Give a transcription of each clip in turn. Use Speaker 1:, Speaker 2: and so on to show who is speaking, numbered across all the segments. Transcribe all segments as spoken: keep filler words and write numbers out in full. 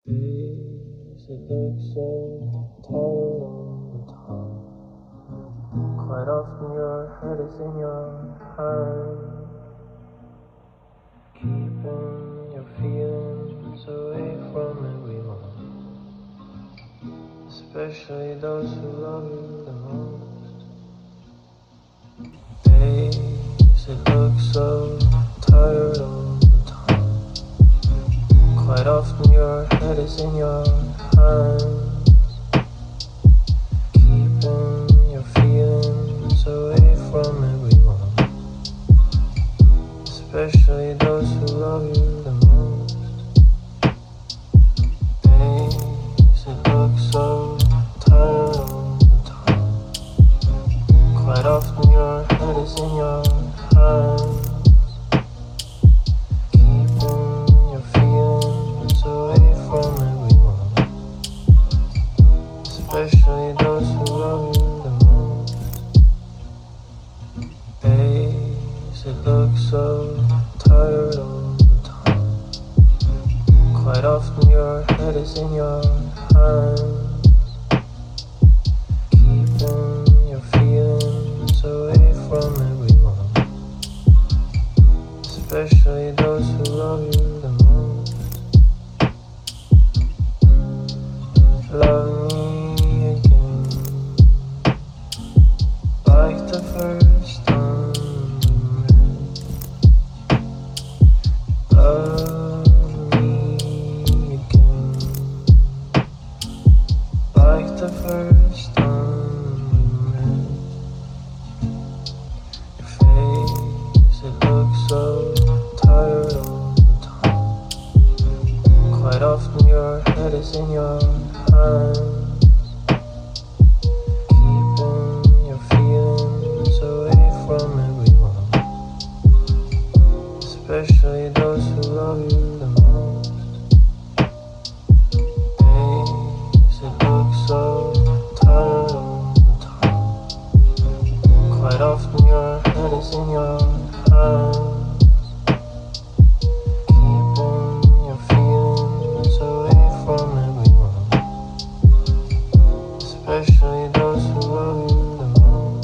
Speaker 1: Days it looks so tired all the time. Quite often your head is in your hand, keeping your feelings away from everyone, especially those who love you the most. Days it looks so tired all the time. Quite often your head is in your hands, keeping your feelings away from everyone, especially those who love you the most. Days it looks so tired all the time. Quite often your head is in your hands, keeping your feelings away from everyone, especially those who love you the most. Days it looks so tired all the time. Quite often your head is in your hands, keeping your feelings away from everyone, especially those who love you the most. Love me again, like the first time we met. Love me again, like the first time we met. Your face, it looks so tired all the time. Quite often your head is in your hands, keeping your feelings away from everyone, especially those who love you the most. Days it looks so tired all the time. Quite often your head is in your hands, keeping your feelings away from everyone, especially those who love you the most.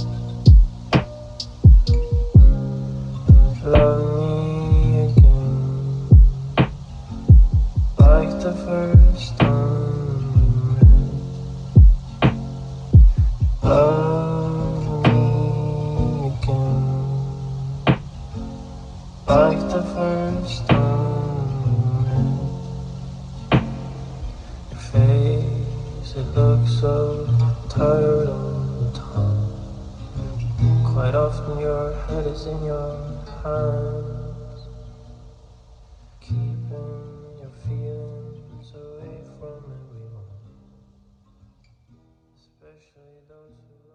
Speaker 1: Love me again, like the first time we met. Love me again, like the first time we met. Your face, it looks so tired all the time. Quite often your head is in your hands, keeping your feelings away from everyone, especially those who